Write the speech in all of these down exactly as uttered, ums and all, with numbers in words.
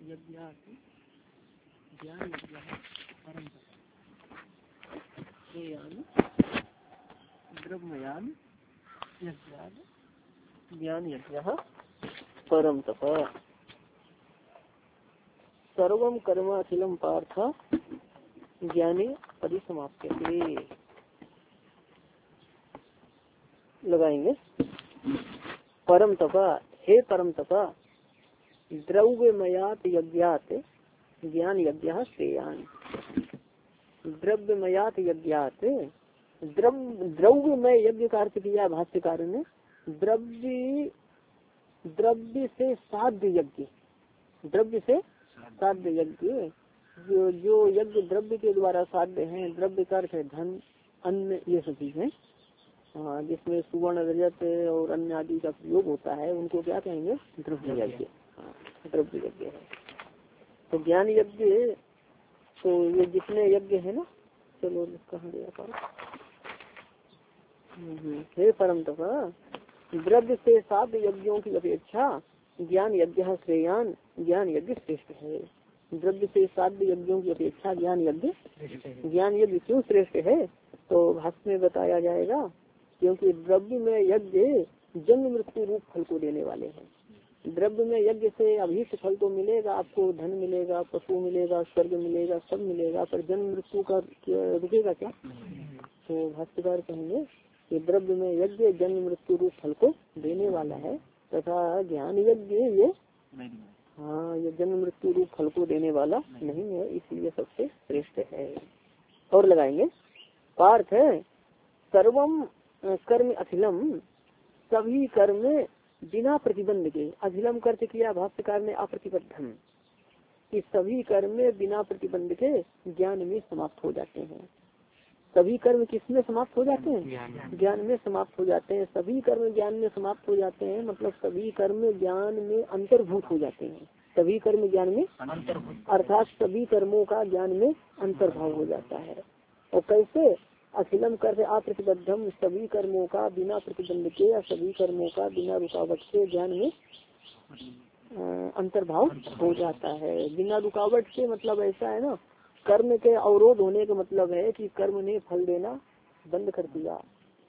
यज्ञात् ज्ञान यज्ञः परम श्रेयान् द्रव्ययान् यज्ञात् ज्ञान यज्ञः परम तप। सर्वं कर्म अखिलम पार्थ ज्ञाने परिसमाप्यते। लगाएंगे परम तपा, हे परम तपा, द्रव्यमयात यज्ञात ज्ञान यज्ञ श्रेयान्। द्रव्यमयात यज्ञात, द्रव्य द्रव्यमय यज्ञ का अर्थ किया भाष्यकार ने। द्रव्य द्रव्य से साध्य यज्ञ, द्रव्य से साध्य यज्ञ, जो जो यज्ञ द्रव्य के द्वारा साध्य हैं। द्रव्य का अर्थ है धन, अन्न, ये सब चीजें, हाँ, जिसमें सुवर्ण रजत और अन्य आदि का प्रयोग होता है, उनको क्या कहेंगे? द्रव्य यज्ञ। हाँ, द्रव्य यज्ञ है। तो ज्ञान यज्ञ, तो ये जितने यज्ञ है ना, चलो कहाँ गया था? हे परम तपा, द्रव्य से साध्य यज्ञों की अपेक्षा ज्ञान यज्ञ श्रेयान, ज्ञान यज्ञ श्रेष्ठ है। द्रव्य से साध्य यज्ञों की अपेक्षा ज्ञान यज्ञ, ज्ञान यज्ञ क्यों श्रेष्ठ है? तो भाष्य में बताया जाएगा, क्योंकि द्रव्य में यज्ञ जन्म मृत्यु रूप फल को देने वाले हैं। द्रव्य में यज्ञ से अभीष्ट फल तो मिलेगा, आपको धन मिलेगा, पशु मिलेगा, स्वर्ग मिलेगा, सब मिलेगा, पर जन्म मृत्यु का रुकेगा क्या? तो भाष्यकार कहेंगे कि द्रव्य में यज्ञ जन्म मृत्यु रूप फल को देने वाला है, तथा ज्ञान यज्ञ ये हाँ ये जन्म मृत्यु रूप फल को देने वाला नहीं है, इसलिए सबसे श्रेष्ठ है। और लगाएंगे पार्थ है सर्वम कर्म अखिलम, सभी कर्म बिना प्रतिबंध के। अखिलम कर्त किया भाष्यकार ने अप्रतिबद्धम, कि सभी कर्म बिना प्रतिबंध के ज्ञान में समाप्त हो जाते हैं। सभी कर्म किसमें समाप्त हो जाते हैं? ज्ञान में समाप्त हो जाते हैं। सभी कर्म ज्ञान में समाप्त हो जाते हैं, मतलब सभी कर्म ज्ञान में अंतर्भूत हो जाते हैं। सभी कर्म ज्ञान में अर्थात सभी कर्मों का ज्ञान में अंतर्भाव हो जाता है। और कैसे? अखिलम कर अप्रतिबद्धम, सभी कर्मों का बिना प्रतिबंध के या सभी कर्मों का बिना रुकावट के ज्ञान में अंतर्भाव हो जाता है। बिना रुकावट के मतलब ऐसा है ना, कर्म के अवरोध होने का मतलब है कि कर्म ने फल देना बंद कर दिया।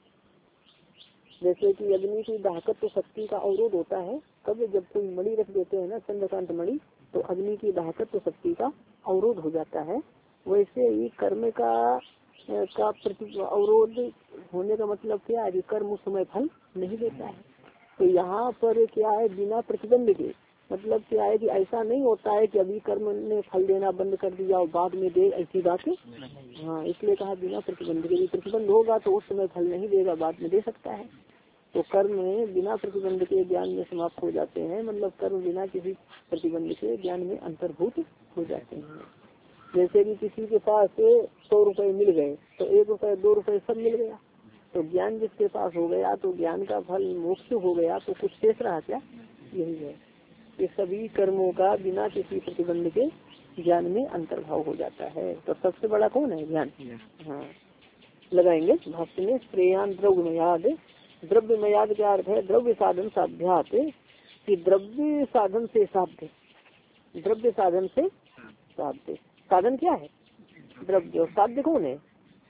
जैसे कि अग्नि की दाहकत्व शक्ति का अवरोध होता है, कब? जब कोई मणि रख देते हैं ना, चंद्रकांत मणि, तो अग्नि की दाहकत्व शक्ति का अवरोध हो जाता है। वैसे ही कर्म का का प्रति अवरोध होने का मतलब क्या है? कि कर्म उस समय फल नहीं देता है। तो यहाँ पर क्या है? बिना प्रतिबंध के मतलब क्या है? कि ऐसा नहीं होता है कि अभी कर्म ने फल देना बंद कर दिया और बाद में दे, ऐसी बात है। हाँ, इसलिए कहा बिना प्रतिबंध के। प्रतिबंध होगा तो उस समय फल नहीं देगा, बाद में दे सकता है। तो कर्म बिना प्रतिबंध के ज्ञान में समाप्त हो जाते हैं, मतलब कर्म बिना किसी प्रतिबंध के ज्ञान में अंतर्भूत हो जाते हैं। जैसे कि किसी के पास सौ रुपए मिल गए, तो एक रुपए दो रुपए सब मिल गया, तो ज्ञान जिसके पास हो गया तो ज्ञान का फल मोक्ष हो गया, तो कुछ शेष रहा क्या? यही है कि सभी कर्मों का बिना किसी प्रतिबंध के ज्ञान में अंतर्भाव हो जाता है। तो सबसे बड़ा कौन है? ज्ञान। हाँ, लगाएंगे भाष्य में श्रेयान द्रव्यमयाद। द्रव्यमयाद का अर्थ है द्रव्य साधन साध्यात, कि द्रव्य साधन से साध्य, द्रव्य साधन से साध्य। साधन क्या है? द्रव्य। और साध्य कौन है?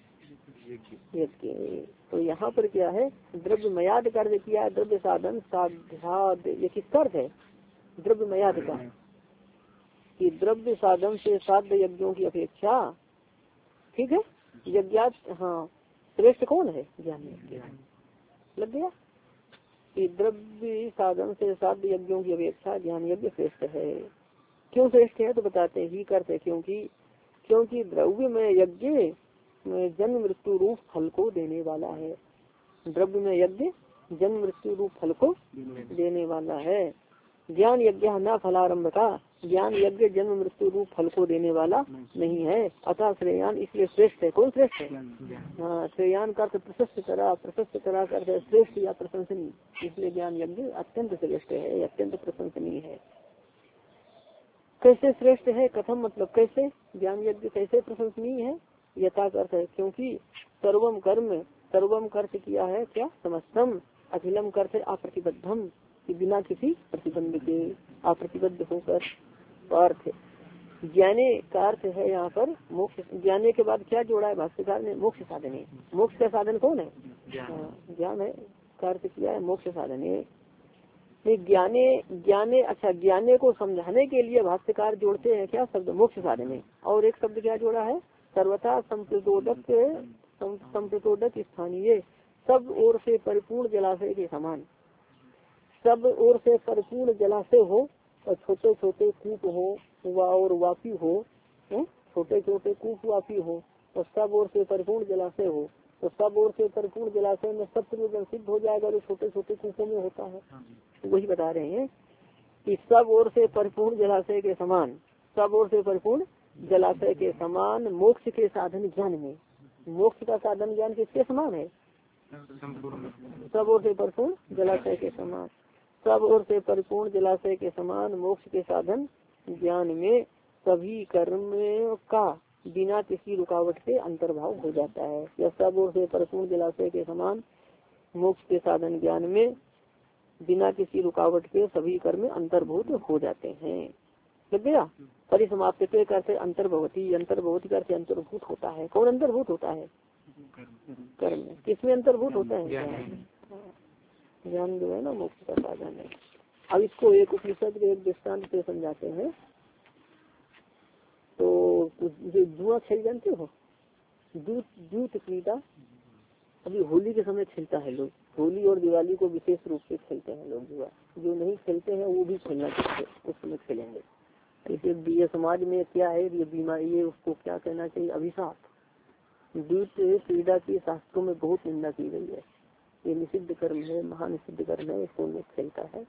यज्ञ। तो यहाँ पर क्या है? द्रव्यमयाद का अर्थ किया है द्रव्य साधन साध्याद। ये किसका अर्थ है? द्रव्यमयाद का, कि द्रव्य साधन से साध्य यज्ञों की अपेक्षा, ठीक है, यज्ञात हाँ श्रेष्ठ कौन है? ज्ञान यज्ञ। लग गया कि द्रव्य साधन से साध्य यज्ञों की अपेक्षा ज्ञान यज्ञ श्रेष्ठ है। क्यों श्रेष्ठ है? तो बताते ही करते, क्योंकि क्योंकि द्रव्य में यज्ञ जन्म मृत्यु रूप फल को देने वाला है। द्रव्य में यज्ञ जन्म मृत्यु रूप फल को देने वाला है। ज्ञान यज्ञ न फलारंभ का, ज्ञान यज्ञ जन्म मृत्यु रूप फल को देने वाला नहीं है। अतः श्रेयान, इसलिए श्रेष्ठ है। कौन श्रेष्ठ है? हाँ, श्रेयान का प्रशस्त करा, प्रशस्त करा कर श्रेष्ठ या प्रशंसनीय, इसलिए ज्ञान यज्ञ अत्यंत श्रेष्ठ है, अत्यंत प्रशंसनीय है। कैसे श्रेष्ठ है? कथम मतलब कैसे? ज्ञान यज्ञ कैसे प्रशंसनीय है? यथा अर्थ है क्योंकि सर्वम कर्म, सर्वम कर्त किया है क्या? समस्तम। अखिलम कर्त अप्रतिबद्धम, बिना किसी प्रतिबंध के, अप्रतिबद्ध होकर अर्थ ज्ञाने का अर्थ है यहाँ पर मोक्ष। ज्ञाने के बाद क्या जोड़ा है भाष्यकार ने? मोक्ष साधने। मोक्ष का साधन कौन है? ज्ञान है का अर्थ किया है मोक्ष साधने। ज्ञाने ज्ञाने अच्छा ज्ञाने को समझाने के लिए भाष्यकार जोड़ते हैं क्या शब्द? मोक्ष साधने। और एक शब्द क्या जोड़ा है? सर्वथा संप्रतोदक संप्रतोदक स्थानीय, सब ओर से परिपूर्ण जलाशय के समान। सब ओर से परिपूर्ण जलाशय हो और छोटे छोटे कूप हो वा और वापी हो, छोटे छोटे कूप वापी हो और सब ओर से परिपूर्ण जलाशय हो। तो सब ओर से परिपूर्ण जलाशय में सब प्रयोजन सिद्ध हो जाएगा जो छोटे छोटे कूपों में होता है। तो वही बता रहे हैं कि सब ओर से परिपूर्ण जलाशय के समान, सब ओर से परिपूर्ण जलाशय के समान मोक्ष के साधन ज्ञान में। मोक्ष का साधन ज्ञान किसके समान है? सब ओर से परिपूर्ण जलाशय के समान। सब ओर से परिपूर्ण जलाशय के समान मोक्ष के साधन ज्ञान में सभी कर्म का बिना किसी रुकावट के अंतर्भाव हो जाता है। या सब ओर से परिपूर्ण जलाशय के समान मोक्ष के साधन ज्ञान में बिना किसी रुकावट के सभी कर्म अंतर्भूत हो जाते हैं। लग गया? परिसमाप्त करते अंतर्भवती, अंतर्भवती करते अंतर्भूत होता है। कौन अंतर्भूत होता है? कर्म। किसमें अंतर्भूत होता है? ज्ञान जो है ना मोक्ष का साधन है। अब इसको एक उपनिषद के एक दृष्टांत से समझाते हैं। तो जो जुआ खेल जानते हो, जूत जूत क्रीड़ा अभी होली के समय खेलता है लोग। होली और दिवाली को विशेष रूप से खेलते हैं लोग जुआ। जो नहीं खेलते हैं वो भी खेलना चाहते, उस समय खेलेंगे। इसे ये समाज में क्या है ये बीमारी, ये उसको क्या कहना चाहिए? अभिशाप। जूत क्रीड़ा की शास्त्रों में बहुत निंदा की गई है। ये निषिद्ध कर्म है, महान निषिद्ध कर्म है, इसको लोग खेलता है।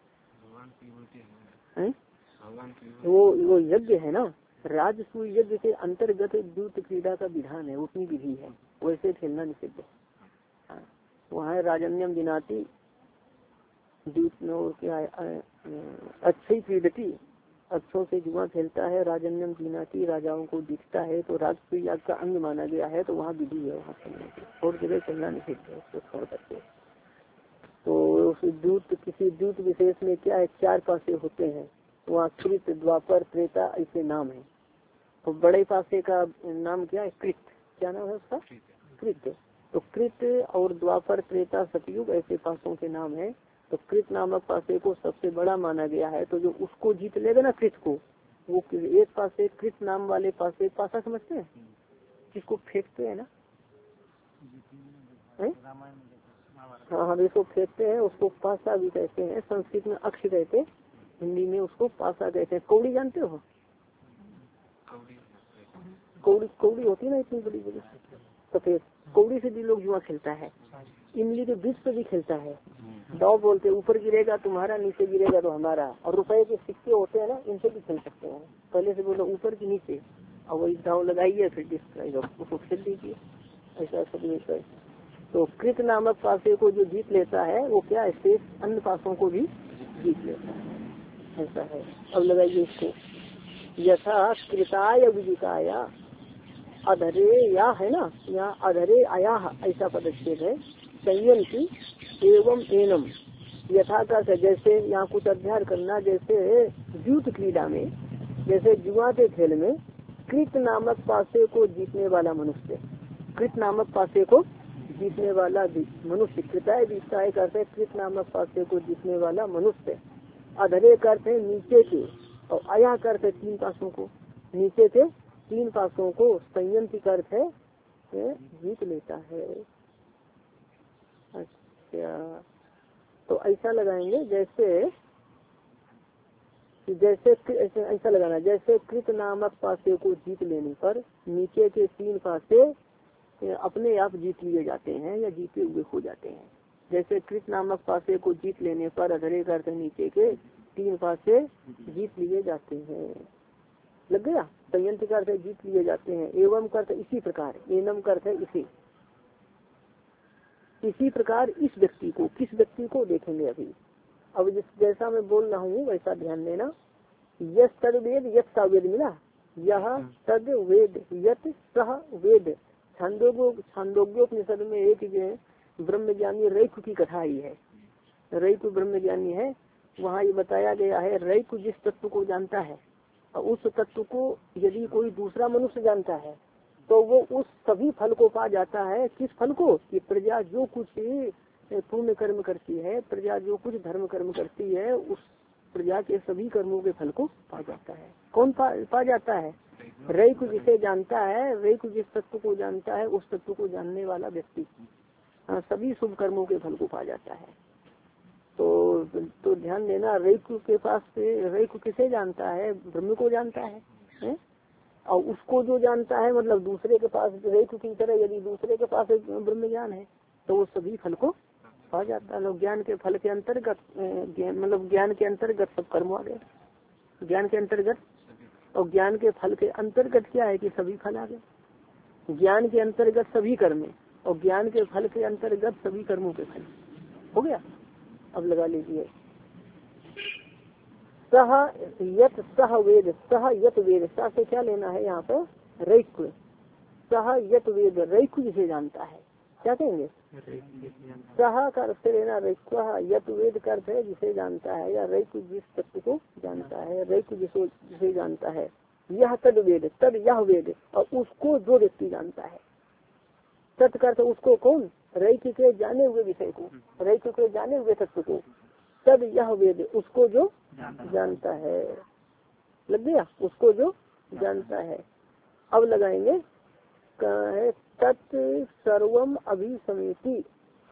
है? वो वो यज्ञ है ना, राजसूय यज्ञ के अंतर्गत जूत क्रीड़ा का विधान है, उतनी विधि है, वैसे खेलना निषिद्ध है। हाँ। वहाँ राजन्यम दिनाती जूत और क्या अच्छी क्रीडती, अच्छों से जुआ खेलता है। राजन्यम दिनाती राजाओं को दिखता है, तो राजसूय याग का अंग माना गया है, तो वहाँ विधि है वहाँ खेलने की। और जगह खेलना निषिद्ध है उसको छोड़ करके। तो दूत किसी दूत विशेष में क्या है? चार पासे होते हैं वहाँ, कृत द्वापर त्रेता ऐसे नाम है। तो बड़े पासे का नाम क्या है? कृत। क्या नाम है उसका? कृत। तो कृत और द्वापर त्रेता सतयुग ऐसे पासों के नाम है। तो कृत नामक पासे को सबसे बड़ा माना गया है। तो जो उसको जीत लेगा ना कृत को, वो एक पासे कृत नाम वाले पासे पासा समझते हैं जिसको फेंकते हैं ना, हाँ हाँ इसको फेंकते हैं, उसको पासा भी कहते हैं। संस्कृत में अक्ष कहते, हिंदी में उसको पासा कहते हैं। कौड़ी जानते हो? कौड़ी कौड़ी होती है ना इतनी बड़ी बड़ी सफेद, कौड़ी से भी लोग जुआ खेलता है। इमली के बीच पे भी खेलता है। दाव बोलते ऊपर गिरेगा तुम्हारा, नीचे गिरेगा तो हमारा। और रुपए के सिक्के होते हैं ना, इनसे भी खेल सकते हैं। पहले से बोलो ऊपर की नीचे, और वही दाव लगाइए फिर डिस्क्राइब उसको खेल दीजिए, ऐसा सब विषय। तो कृत नामक पासे को जो जीत लेता है वो क्या है? शेष अन्य पासों को भी जीत लेता है, ऐसा है। अब लगाइए इसको। यथा कृताय विजिताया, अधरे या है ना, यहाँ अधरे आया ऐसा पदच्छेद है। संयम की एवं एनम यथा का जैसे यहाँ कुछ अध्ययन करना। जैसे जूत क्रीड़ा में, जैसे जुआ के खेल में कृत नामक पासे को जीतने वाला मनुष्य, कृत नामक पासे को जीतने वाला मनुष्य, कृताय विजिताय करते कृत नामक पासे को जीतने वाला मनुष्य। अधरे करते नीचे के, और आया करते तीन पासों को, नीचे के तीन पासों को संयम की अर्थ है जीत लेता है। अच्छा, तो ऐसा लगाएंगे जैसे जैसे ऐसा लगाना, जैसे कृत नामक पासे को जीत लेने पर नीचे के तीन पासे अपने आप जीत लिए जाते हैं या जीते हुए हो जाते हैं। जैसे कृत नामक पासे को जीत लेने पर अधरे करते नीचे के तीन पासे जीत लिए जाते हैं। लग गया? संयंत्र करते जीत लिए जाते हैं। एवं करते इसी प्रकार, एनम करते इसी इसी प्रकार इस व्यक्ति को, किस व्यक्ति को देखेंगे अभी। अब जिस जैसा मैं बोल रहा हूँ वैसा ध्यान देना। यस तद वेद यत सा वेद मिला, यह तद वेद यत सह वेद। छांदोग्यो छांदोग्योपनिषद में एक ब्रह्मज्ञानी रैकु की कथा आई है। रैकु ब्रह्मज्ञानी है, वहाँ ये बताया गया है रैकु जिस तत्व को जानता है उस तत्व को यदि कोई दूसरा मनुष्य जानता है तो वो उस सभी फल को पा जाता है। किस फल को? कि प्रजा जो कुछ पुण्य कर्म करती है, प्रजा जो कुछ धर्म कर्म करती है, उस प्रजा के सभी कर्मों के फल को पा जाता है। कौन पा, पा जाता है? रई को जिसे जानता है, रई को जिस तत्व को जानता है, उस तत्व को जानने वाला व्यक्ति हाँ, सभी शुभ कर्मों के फल को पा जाता है। तो तो ध्यान देना, रैकु के पास से रैकु किसे जानता है? ब्रह्म को जानता है, है? और उसको जो जानता है मतलब दूसरे के पास रैकु की तरह यदि दूसरे के पास ब्रह्म ज्ञान है तो वो सभी फल को पा जाता है। ज्ञान के फल के अंतर्गत मतलब ज्ञान के अंतर्गत सब कर्म आ गए, ज्ञान के अंतर्गत। और ज्ञान के फल के अंतर्गत क्या है? कि सभी फल आ गए। ज्ञान के अंतर्गत सभी कर्म और ज्ञान के फल के अंतर्गत सभी कर्मों के फल हो गया। अब लगा लीजिए, सह यत सह वेद, सह यत वेद, सह से क्या लेना है यहाँ पर? रैक्व। सह यत वेद, रैक्व जिसे जानता है, क्या कहेंगे? सह का अर्थ लेना रैक्व, यत वेद का अर्थ है जिसे जानता है, या रैक्व जिस तत्व को जानता है, रैक्व जिसको जिसे जानता है। यह तद वेद, तद यह वेद, और उसको जो व्यक्ति जानता है। तत् का अर्थ उसको कौन? रैक्व के जाने हुए विषय को, रैक्व के जाने हुए तत्व को। तद यह वेद, उसको जो जानता है। लग गया? उसको जो जानता है। अब लगाएंगे कहाँ है? तत् सर्वम अभिसमेति।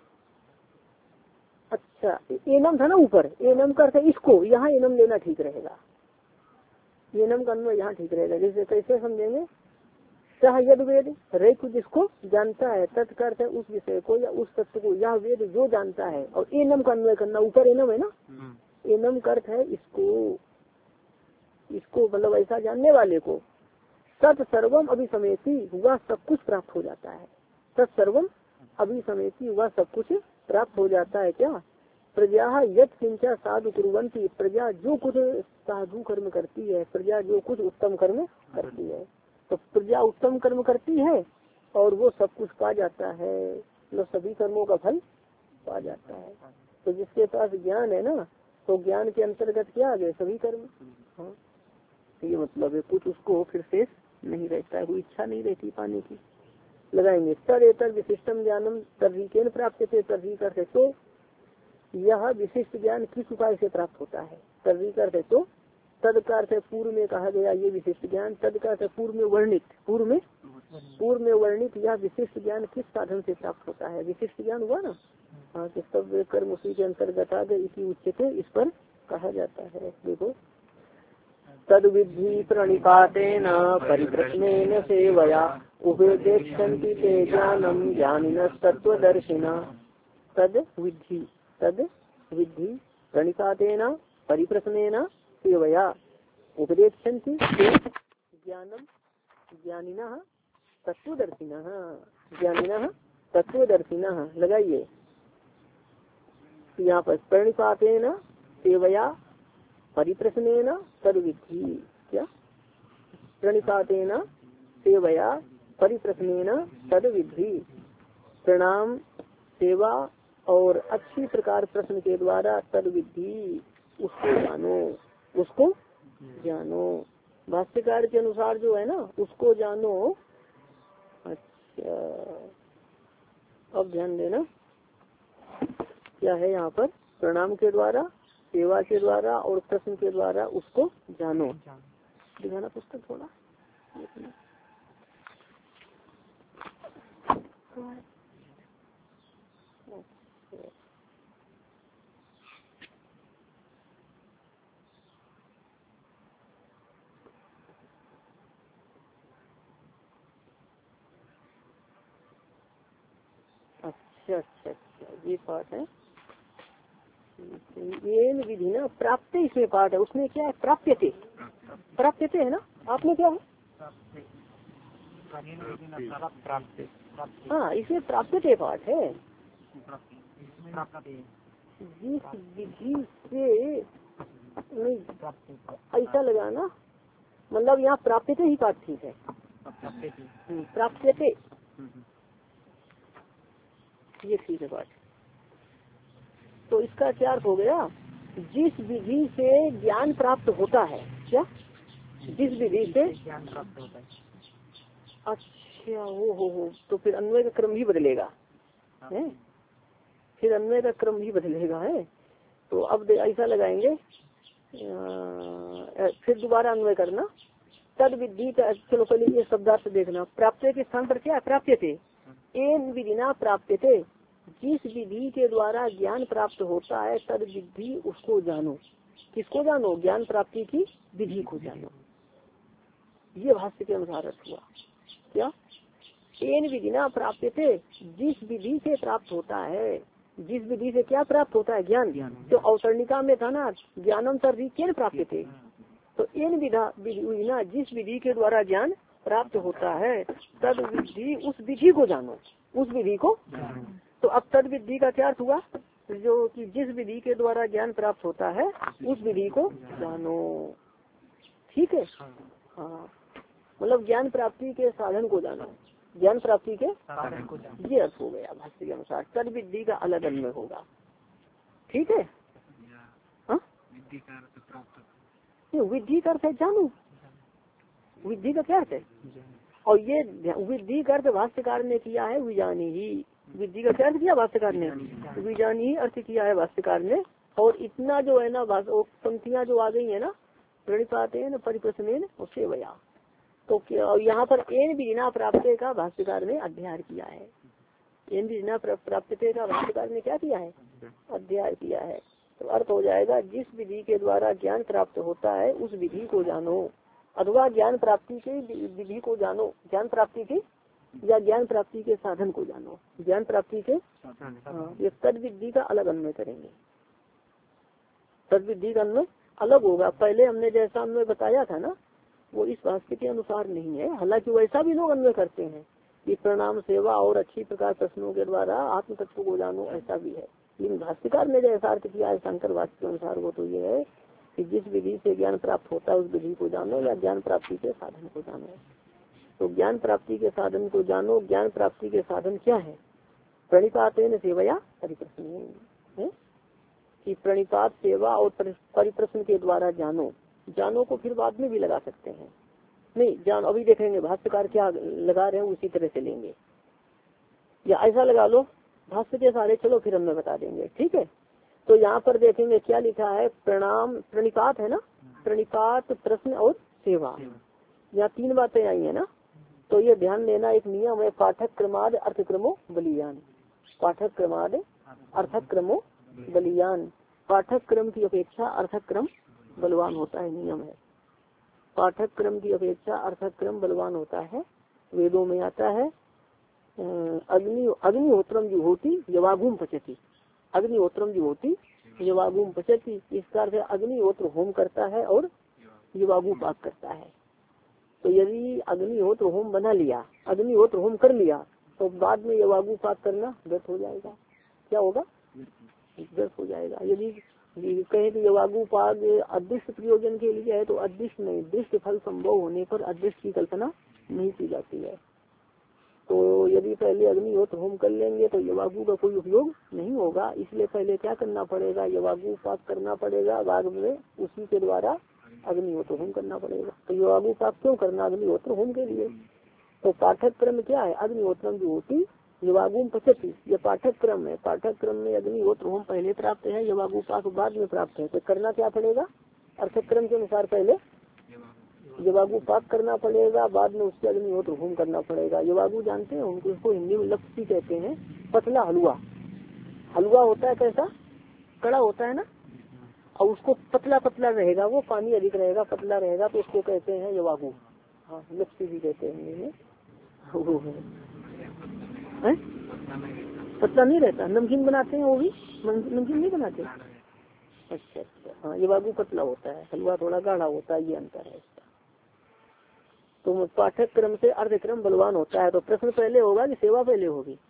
अच्छा, एनम था ना ऊपर, एनम का अर्थ इसको, यहाँ एनम लेना ठीक रहेगा। एनम का अन्वय यहाँ ठीक रहेगा। जैसे कैसे समझेंगे? सह यद वेद, रैक्व जिसको जानता है, तत् अर्थ है उस विषय को या उस तत्व को, यह वेद जो जानता है। और एनम का अन्वय करना, ऊपर एनम है ना, एनम का अर्थ है इसको, इसको मतलब ऐसा जानने वाले को। तत् सर्वम अभिसमेति, वह सब कुछ प्राप्त हो जाता है। तत् सर्वम अभिसमेति, वह सब कुछ प्राप्त हो जाता है। क्या? प्रजा यत किंचा साधु कुर्वन्ति, प्रजा जो कुछ साधु कर्म करती है, प्रजा जो कुछ उत्तम कर्म करती है, तो प्रजा उत्तम कर्म करती है और वो सब कुछ पा जाता है, मतलब सभी कर्मों का फल पा जाता है। तो जिसके पास ज्ञान है ना, तो ज्ञान के अंतर्गत क्या आ गए? सभी कर्म। हाँ, ये मतलब है कुछ उसको फिर शेष नहीं रहता है, कोई इच्छा नहीं रहती पाने की। लगाएंगे तर एतर विशिष्टम ज्ञानम तर्रीकेन प्राप्त थे, तर्री करते तो यह विशिष्ट ज्ञान किस उपाय से प्राप्त होता है? तर्री करते तो तद का अर्थ पूर्व में कहा गया ये विशिष्ट ज्ञान, तद का अर्थ पूर्व में वर्णित, पूर्व में पूर्व में वर्णित यह विशिष्ट ज्ञान किस साधन से प्राप्त होता है? विशिष्ट ज्ञान हुआ ना, हाँ, कि सब कर्म उसी के अंतर्गत आ गए, इसी उच्चते इस पर कहा जाता है। देखो, तद विधि प्रणिपातेन परिप्रश्नेन सेवया उपदेक्षन्ति ते ज्ञानम ज्ञानिनः तत्त्वदर्शिनः। तद विधि, तद विधि प्रणिपातेन परिप्रश्नेन सेवया उपदेक्षन्ति ते ज्ञानम ज्ञानिनः तत्त्वदर्शिनः, ज्ञानिनः तत्त्वदर्शिनः। लगाइए यहाँ पर प्रणिपातेन सेवया परिप्रश्नेन तद्विधि, क्या? प्रणिपातेन सेवया परिप्रश्नेन तद्विधि, प्रणाम, सेवा और अच्छी प्रकार प्रश्न के द्वारा तद्विधि, उसको जानो, उसको जानो। भाष्यकार के अनुसार जो है ना, उसको जानो। अच्छा, अब ध्यान देना क्या है यहाँ पर? प्रणाम के द्वारा, सेवा के द्वारा और प्रश्न के द्वारा उसको जानो। दिखाना पुस्तक थोड़ा। अच्छा अच्छा अच्छा, ये पाठ है। ये विधि ना प्राप्त, इसमें पाठ है, उसमें क्या है? प्राप्यते, प्राप्यते है ना, आपने क्या है? हाँ, इसमें प्राप्यते पाठ है। जिस विधि से नहीं, ऐसा लगाना, मतलब यहाँ प्राप्यते ही पाठ ठीक है। प्राप्यते ये ठीक है पाठ। तो इसका क्या अर्थ हो गया? जिस विधि से ज्ञान प्राप्त होता है, क्या जिस विधि से अच्छा हो हो हो तो फिर अन्वय का क्रम भी बदलेगा है, फिर अन्वय का क्रम भी बदलेगा है। तो अब ऐसा लगाएंगे, आ, फिर दोबारा अन्वय करना। तद विधि का, चलो पहले ये शब्दार्थ देखना। प्राप्त के स्थान पर क्या प्राप्य थे, एन विधिना प्राप्त थे, जिस विधि के द्वारा ज्ञान प्राप्त होता है तद विधि उसको जानो। किसको जानो, ज्ञान प्राप्ति की विधि को जानो। ये भाष्य के अनुसार अर्थ हुआ। क्या, एन विधिना प्राप्त थे, जिस विधि से प्राप्त होता है, जिस विधि से क्या प्राप्त होता है, ज्ञान। जो अवतरणिका में था ना, ज्ञानम तर्हि केन प्राप्त थे, तो इन विधा विधिना, जिस विधि के द्वारा ज्ञान प्राप्त होता है तद विधि, उस विधि को जानो, उस विधि को। तो अब तद विधि का क्या अर्थ हुआ, जो कि जिस विधि के द्वारा ज्ञान प्राप्त होता है उस विधि को जानो। ठीक है, हाँ, मतलब ज्ञान प्राप्ति के साधन को जानो, ज्ञान प्राप्ति के साधन को जानो, ये अर्थ हो गया भाष्य के अनुसार। तद विधि का अलग अन्वय होगा। ठीक है, हाँ, विधि का अर्थ है जानो, विधि का क्या अर्थ है। और ये विधि का अर्थ भाष्यकार ने किया है विजानी ही, विधि का क्या अर्थ किया भाष्यकार ने, विजानी ही अर्थ किया है भाष्यकार ने। और इतना जो है ना पंक्तियां जो आ गई है ना, प्रणिपातेन परिप्रश्नेन और सेवया, तो यहाँ पर एन विधिना प्राप्त का भाष्यकार ने अध्ययन किया है। एन विधिना प्राप्त का भाष्यकार ने क्या किया है, अध्ययन किया है। तो अर्थ हो जाएगा, जिस विधि के द्वारा ज्ञान प्राप्त होता है उस विधि को जानो, अथवा ज्ञान प्राप्ति की विधि को जानो, ज्ञान प्राप्ति की या ज्ञान प्राप्ति के साधन को जानो, ज्ञान प्राप्ति के। हाँ, ये तद विधि का अलग अन्वय करेंगे। तद विधि का अन्वय अलग होगा। पहले हमने जैसा अन्वय बताया था ना, वो इस वाक्य के अनुसार नहीं है। हालांकि वैसा भी लोग अन्वय करते हैं कि प्रणाम सेवा और अच्छी प्रकार प्रश्नों के द्वारा आत्म तत्व को जानो, ऐसा भी है। लेकिन भाष्यकार ने जैसा अर्थ किया है शंकर वाक्य के अनुसार, वो तो ये है कि जिस विधि से ज्ञान प्राप्त होता है उस विधि को जानो, या ज्ञान प्राप्ति के साधन को जानो। तो ज्ञान प्राप्ति के साधन को जानो, ज्ञान प्राप्ति के साधन क्या है, प्रणिपातेन सेवया परिप्रश्न, कि प्रणिपात सेवा और परिप्रश्न के द्वारा जानो। जानो को फिर बाद में भी लगा सकते हैं, नहीं जान अभी देखेंगे भाष्यकार क्या लगा रहे हैं, उसी तरह से लेंगे। या ऐसा लगा लो भाष्य के सारे, चलो फिर हमें बता देंगे। ठीक है, तो यहाँ पर देखेंगे क्या लिखा है, प्रणाम प्रणिपात है ना, प्रणिपात प्रश्न और सेवा, यहाँ तीन बातें आई है ना। तो ये ध्यान देना, एक नियम है, पाठक क्रमाद अर्थक्रमो बलियान, पाठक क्रमाद अर्थक्रमो बलियान, पाठक क्रम की अपेक्षा अर्थक क्रम बलवान होता है, नियम है। पाठक क्रम की अपेक्षा अर्थक क्रम बलवान होता है। वेदों में आता है अग्नि अग्निहोत्रम जुहोति यवागुम पचती, अग्निहोत्रम जुहोति यवागुम पचती, इसका अर्थ अग्निहोत्र होम करता है और यवागु पाक करता है। तो यदि अग्निहोत्र होम बना लिया, अग्निहोत्र होम कर लिया, तो बाद में यवागु पाक करना व्यर्थ हो जाएगा। क्या होगा, व्यर्थ हो जाएगा। यदि कहें कि यवागु पाक अदृष्ट प्रयोजन के लिए है तो अदृष्ट नहीं, दृष्ट फल संभव होने पर अदृष्ट की कल्पना नहीं की जाती है। तो यदि पहले अग्निहोत्र होम कर लेंगे तो यवागु का कोई उपयोग नहीं होगा। इसलिए पहले क्या करना पड़ेगा, यवागु पाक करना पड़ेगा, बाद में उसी के द्वारा अग्निहोत्र होम करना पड़ेगा। तो यवागु पाक क्यों करना, अग्निहोत्र होम के लिए। तो पाठक क्रम क्या है, अग्निहोत्रम जो होती यवागुम पचती, ये पाठक क्रम है। पाठक क्रम में अग्निहोत्र होम पहले प्राप्त है, यवागु पाक बाद में प्राप्त है। तो करना क्या पड़ेगा, अर्थक्रम के अनुसार पहले यवागु पाक करना पड़ेगा, बाद में उससे अग्निहोत्र होम करना पड़ेगा। यवागु जानते हैं उनको, उसको हिंदी में लपसी कहते हैं, पतला हलवा। हलवा होता है कैसा, कड़ा होता है ना, और उसको पतला पतला रहेगा, वो पानी अधिक रहेगा, पतला रहेगा, तो उसको कहते हैं यवागु। हाँ, लपसी भी कहते हैं हिंदी में। वो है पतला नहीं रहता, नमकीन बनाते हैं वो भी, नमकीन नहीं बनाते। अच्छा अच्छा, हाँ, यवागु पतला होता है, हलवा थोड़ा गाढ़ा होता है, ये अंतर है इसका। तो पाठक क्रम से अर्धक्रम बलवान होता है। तो प्रश्न पहले होगा कि सेवा पहले होगी,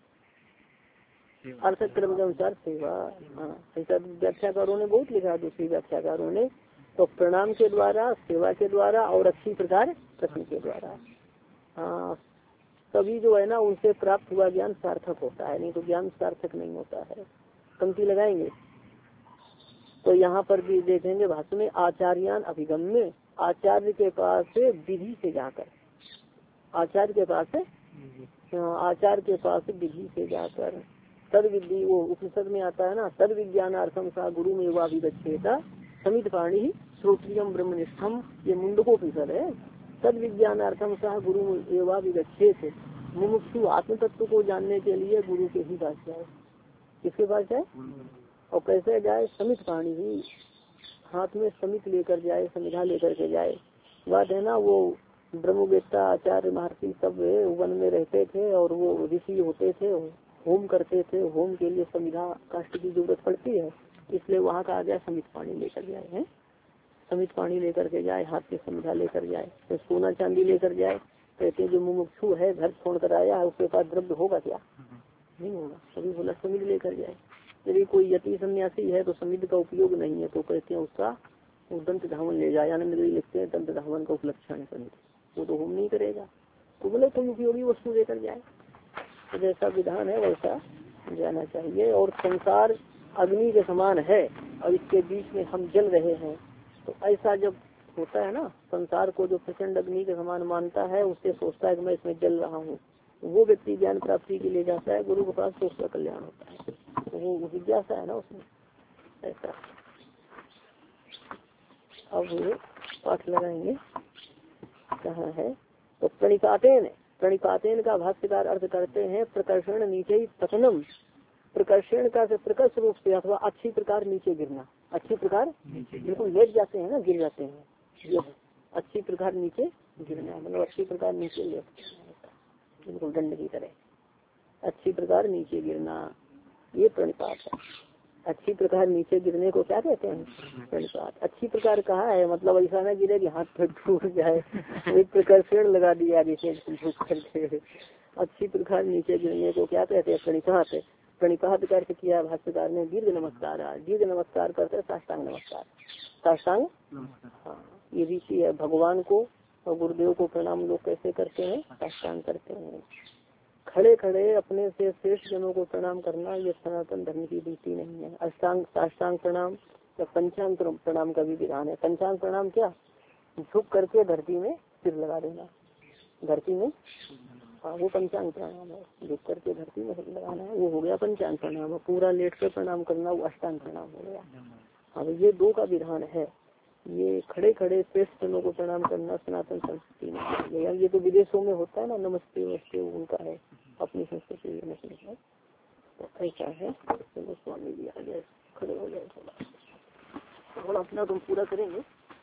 अर्थक क्रम के अनुसार सेवा। हाँ, ऐसा व्याख्याकारों ने बहुत लिखा, दूसरी व्याख्याकारों ने। तो प्रणाम के द्वारा, सेवा के द्वारा और अच्छी प्रकार प्रश्न के द्वारा, हाँ, तभी जो है ना उनसे प्राप्त हुआ ज्ञान सार्थक होता है, नहीं तो ज्ञान सार्थक नहीं होता है। पंक्ति लगाएंगे तो यहाँ पर भी देखेंगे भाष्य में, आचार्यान अभिगम्य आचार्य के पास विधि से जाकर, आचार्य के पास आचार्य के पास विधि से जाकर, तद विधि वो उपनिषद में आता है ना, तद विज्ञानार्थम सा गुरु में वाभिगच्छेता समित पाणी श्रोत्रियम ब्रह्मनिष्ठम, ये मुंडकोपनिषद है। तद विज्ञानार्थम सा गुरु में वाभिगच्छेत, मुमुक्षु आत्म तत्व को जानने के लिए गुरु के ही पास जाए। किसके पास जाए और कैसे जाए? समित पाणी ही, हाथ में समित लेकर जाए, समिधा लेकर के जाए। बात है ना, वो ब्रह्मवेत्ता आचार्य महर्षि सब वन में रहते थे और वो ऋषि होते थे, होम करते थे। होम के लिए समिधा काष्ठ की जरूरत पड़ती है, इसलिए वहाँ का आ गया समित पानी लेकर जाए है, समित पानी लेकर के जाए, हाथ में समिधा लेकर जाए। तो सोना चांदी लेकर जाए, कहते जो मुमुक्षु है घर छोड़ कर आया है उसके पास द्रव्य होगा क्या? नहीं होगा। सभी बोला समिध लेकर जाए। यदि कोई यति सन्यासी है तो समिध का उपयोग नहीं है, तो कहते हैं उसका दंत धावन ले जाए। आनंद लिखते हैं दंत धावन का उपलक्षण है समिध, वो तो होम नहीं करेगा। तो बोले तुम उपयोगी वस्तु लेकर जाए। तो जैसा विधान है वैसा जाना चाहिए। और संसार अग्नि के समान है और इसके बीच में हम जल रहे हैं, तो ऐसा जब होता है ना, संसार को जो प्रचंड अग्नि के समान मानता है उससे सोचता है कि मैं इसमें जल रहा हूँ, वो व्यक्ति ज्ञान प्राप्ति के लिए जाता है गुरु के पास, तो उसका कल्याण होता है। तो वो जिज्ञासा है ना उसमें ऐसा। अब पाठ लगाएंगे, कहाँ है? तो प्रणिपातेन, प्रणिपातेन का भाष्यकार अर्थ करते हैं प्रकर्षण नीचे पतनम। प्रकर्षण का प्रकर्ष रूप से अथवा अच्छी प्रकार नीचे गिरना, अच्छी प्रकार बिल्कुल लेट जाते हैं ना, गिर जाते हैं, ये अच्छी प्रकार नीचे गिरना, मतलब अच्छी प्रकार नीचे लेट, बिल्कुल दंड की तरह अच्छी प्रकार नीचे गिरना, ये प्रणिपात है। अच्छी प्रकार नीचे गिरने को क्या कहते हैं? प्रणिपात। अच्छी प्रकार कहा है, मतलब ऐसा ना गिरे कि हाथ पैर टूट जाए, एक प्रकार पेड़ लगा दिया जैसे झुक करके। अच्छी प्रकार नीचे गिरने को क्या कहते हैं? प्रणिपात। प्रणिपात का अर्थ किया भाष्यकार ने दीर्घ नमस्कार। दीर्घ नमस्कार करते साष्टांग नमस्कार, साष्टांग हाँ ये रीति है। भगवान को और गुरुदेव को प्रणाम लोग कैसे करते हैं? साष्टांग करते हैं। खड़े खड़े अपने से श्रेष्ठ जनों को प्रणाम करना ये सनातन धर्म की रीति नहीं है। अष्टांग साष्टांग प्रणाम या पंचांग प्रणाम का भी विधान है। पंचांग प्रणाम क्या? झुक करके धरती में सिर लगा देना, धरती में, हाँ वो पंचांग प्रणाम है। झुक करके धरती में सिर लगाना है, वो हो गया पंचांग प्रणाम। पूरा लेट कर प्रणाम करना वो अष्टांग प्रणाम हो गया। अब ये दो का विधान है। ये खड़े खड़े श्रेष्ठ जनों को प्रणाम करना सनातन संस्कृति में है। ये तो विदेशों में होता है ना, नमस्ते नमस्ते उनका है, अपनी संस्कृति में नहीं है। तो ऐसा है। चलो स्वामी जी आ गए, खड़े हो जाए, थोड़ा थोड़ा अपना तुम पूरा करेंगे।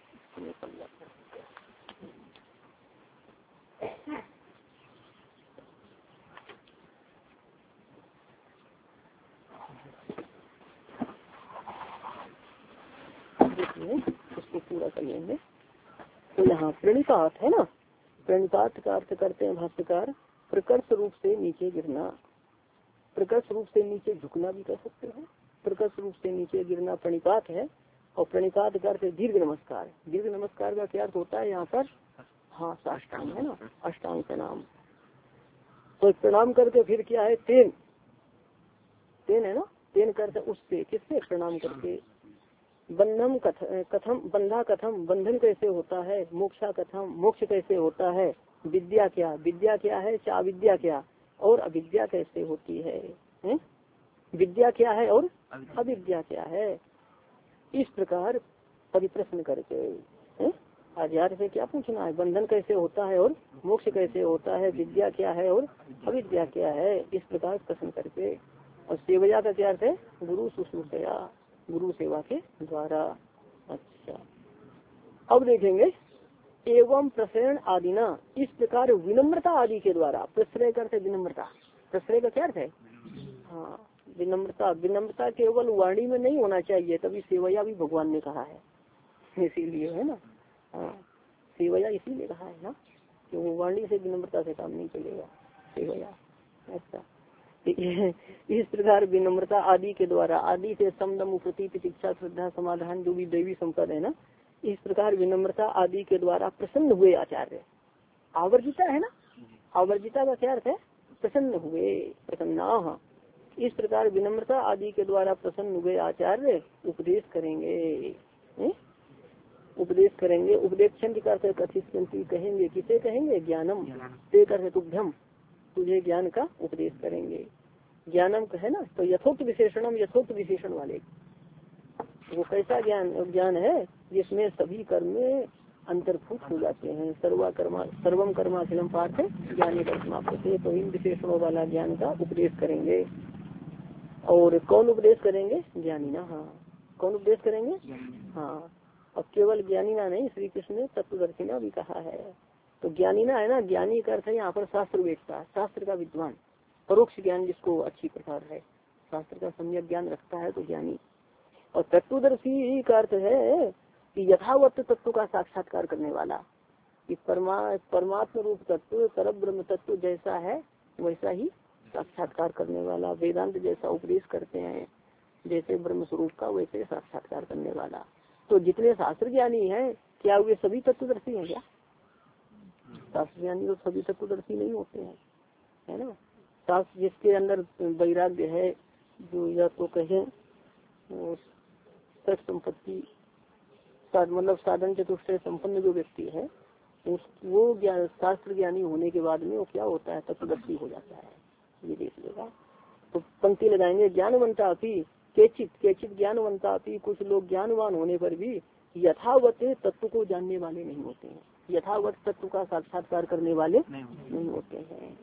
उसको पूरा कर लेंगे। तो यहाँ प्रणिपात है ना, प्रणिपात का अर्थ करते हैं भाष्यकार प्रकर्ष रूप से नीचे गिरना। प्रकर्ष रूप से नीचे झुकना भी कह सकते हैं। प्रकर्ष रूप से नीचे गिरना प्रणिपात है। और प्रणिपात का अर्थ दीर्घ नमस्कार। दीर्घ नमस्कार का क्या अर्थ होता है यहाँ पर? हाँ साष्टांग है ना, अष्टांग प्रणाम। तो प्रणाम करके फिर क्या है? तेन, तेन है ना, तेन करते उससे, किससे? प्रणाम करके। बंधम कथम, बंधा कथम, बंधन कैसे होता है? मोक्षा कथम, मोक्ष कैसे होता है? विद्या क्या, विद्या क्या है? चा विद्या क्या, और अविद्या कैसे होती है? है? विद्या क्या है और अविद्या क्या है? इस प्रकार परिप्रश्न करके है? आचार्य से क्या पूछना है? बंधन कैसे होता है और मोक्ष कैसे होता है? विद्या क्या है और अविद्या क्या है? इस प्रकार प्रश्न करके। और सेवया का क्या अर्थ है? गुरु शुश्रूषया, गुरु सेवा के द्वारा। अच्छा, अब देखेंगे एवं प्रसरण आदि ना, इस प्रकार विनम्रता आदि के द्वारा। प्रश्रय करते विनम्रता, प्रश्रय का क्या अर्थ है? हाँ विनम्रता। विनम्रता केवल वाणी में नहीं होना चाहिए, तभी सेवया भी भगवान ने कहा है, इसीलिए है ना। हाँ सेवया इसीलिए कहा है ना कि वो वाणी से विनम्रता से काम नहीं चलेगा, सेवया ऐसा। इस प्रकार विनम्रता आदि के द्वारा, आदि से समदम प्रति प्रतीक्षा श्रद्धा समाधान जो भी दैवी संपद है ना, इस प्रकार विनम्रता आदि के द्वारा प्रसन्न हुए आचार्य। आवर्जिता है ना, आवर्जिता का क्या अर्थ है? प्रसन्न हुए, प्रसन्ना। इस प्रकार विनम्रता आदि के द्वारा प्रसन्न हुए आचार्य उपदेश करेंगे। उपदेश करेंगे। उपदेक्षण का कथिष्यन्ति कहेंगे, किसे कहेंगे? ज्ञानम। ते कर तुभ्यम, तुझे ज्ञान का उपदेश करेंगे। ज्ञानम है ना, तो यथोक्त विशेषणम, यथोक्त विशेषण वाले। वो कैसा ज्ञान ज्ञान है जिसमें सभी कर्म में अंतर्भूत हो जाते हैं। सर्वा कर्मा सर्वम कर्माखिलम पार्थ ज्ञानी कर्मापते, तो इन विशेषणों वाला ज्ञान का उपदेश करेंगे। और कौन उपदेश करेंगे? ज्ञानी ना। हाँ, कौन उपदेश करेंगे? हाँ, अब केवल ज्ञानी ना नहीं, श्री कृष्ण ने तत्वदर्शिना भी कहा है। तो ज्ञानी ना है ना, ज्ञानी का अर्थ है यहाँ पर शास्त्र वेदता, शास्त्र का विद्वान, परोक्ष ज्ञान जिसको अच्छी प्रकार है, शास्त्र का सम्यक ज्ञान रखता है तो ज्ञानी। और तत्वदर्शी का अर्थ है कि यथावत तत्व का साक्षात्कार करने वाला, कि परमा परमात्म रूप तत्व, पर ब्रह्म तत्व जैसा है वैसा ही साक्षात्कार करने वाला। वेदांत जैसा उपदेश करते हैं, जैसे ब्रह्म स्वरूप का वैसे साक्षात्कार करने वाला। तो जितने शास्त्र ज्ञानी हैं, क्या वे सभी तत्वदर्शी हैं? क्या शास्त्र ज्ञानी तो सभी तत्वदर्शी नहीं होते हैं, है ना। शास्त्र जिसके अंदर वैराग्य है, जो या तो कहें सच संपत्ति मतलब साधन चतुष्टय संपन्न जो व्यक्ति है, उस वो ज्ञान शास्त्र ज्ञानी होने के बाद में वो क्या होता है? तत्वदर्शी हो जाता है। ये देख लेगा। तो पंक्ति लगाएंगे, ज्ञानवंता अपि केचित केचित ज्ञानवंता अपि, कुछ लोग ज्ञानवान होने पर भी यथावत तत्व को जानने वाले नहीं होते हैं, यथावत तत्व का साक्षात्कार करने वाले नहीं होते हैं।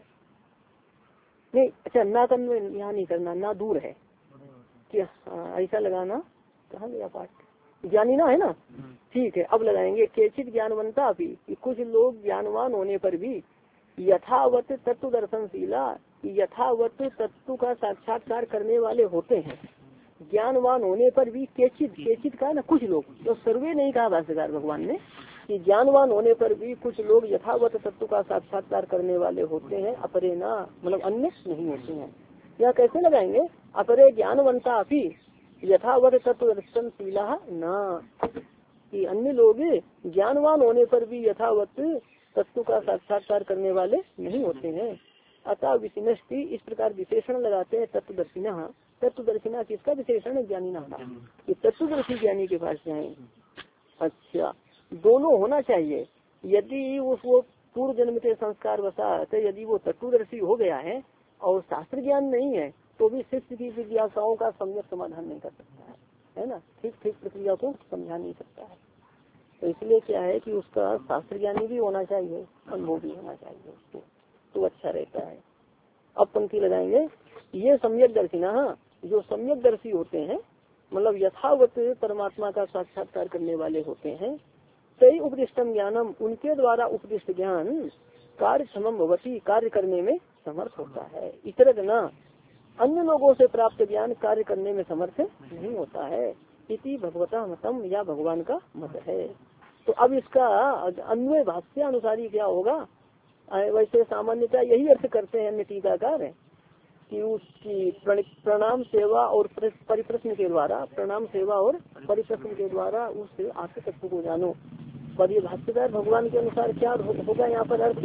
नहीं, अच्छा, ना करना यहाँ नहीं करना, ना दूर है क्या? ऐसा लगाना, कहाँ गया पाठ? ज्ञानी ना है ना, ठीक है। अब लगाएंगे केचित ज्ञानवंता भी, कि कुछ लोग ज्ञानवान होने पर भी यथावत तत्व दर्शनशीला, यथावत तत्व का साक्षात्कार करने वाले होते हैं। ज्ञानवान होने पर भी केचित, केचित का ना कुछ लोग, तो सर्वे नहीं कहा भाष्यकार भगवान ने, कि ज्ञानवान होने पर भी कुछ लोग यथावत तत्व का साक्षात्कार करने वाले होते हैं, अपरे ना मतलब अन्य नहीं होते हैं। यहाँ कैसे लगाएंगे? अपरे ज्ञानवंता भी यथावत तत्व दर्शनशीला न, कि अन्य लोग ज्ञानवान होने पर भी यथावत तत्व का साक्षात्कार करने वाले नहीं होते हैं। अतः विशिष्टि इस प्रकार विशेषण लगाते हैं तत्वदर्शिना। तत्वदर्शिना किसका विशेषण है? ज्ञानी नाम, कि तत्वदर्शी ज्ञानी के पास जाए। अच्छा, दोनों होना चाहिए। यदि उस वो पूर्व जन्म के संस्कार वसात यदि वो तत्वदर्शी हो गया है और शास्त्र ज्ञान नहीं है, तो भी शिष्य की जिज्ञासाओं का सम्यक समाधान नहीं कर सकता है, है ना। ठीक ठीक प्रक्रिया को समझा नहीं सकता है। तो इसलिए क्या है कि उसका शास्त्र ज्ञानी भी होना चाहिए, अनुभव भी होना चाहिए उसको, तो अच्छा रहता है। अब पंक्ति लगाएंगे, ये सम्यक दर्शिना, जो सम्यक दर्शी होते हैं, मतलब यथावत परमात्मा का साक्षात्कार करने वाले होते हैं। सही उपदिष्टम ज्ञानम, उनके द्वारा उपदिष्ट ज्ञान कार्य समम भवती, कार्य करने में समर्थ होता है। इतर न, अन्य लोगों से प्राप्त ज्ञान कार्य करने में समर्थ नहीं होता है। इति भगवता मतम, या भगवान का मत है। तो अब इसका अन्वय भाष्य अनुसारी क्या होगा? वैसे सामान्यतः यही अर्थ करते हैं अन्य टीकाकार, कि उसकी प्रणाम सेवा और परिप्रश्न के द्वारा, प्रणाम सेवा और परिप्रश्न के द्वारा उस आत्म तत्व को जानो। पर ये भाष्यकार भगवान के अनुसार क्या होगा यहाँ पर अर्थ,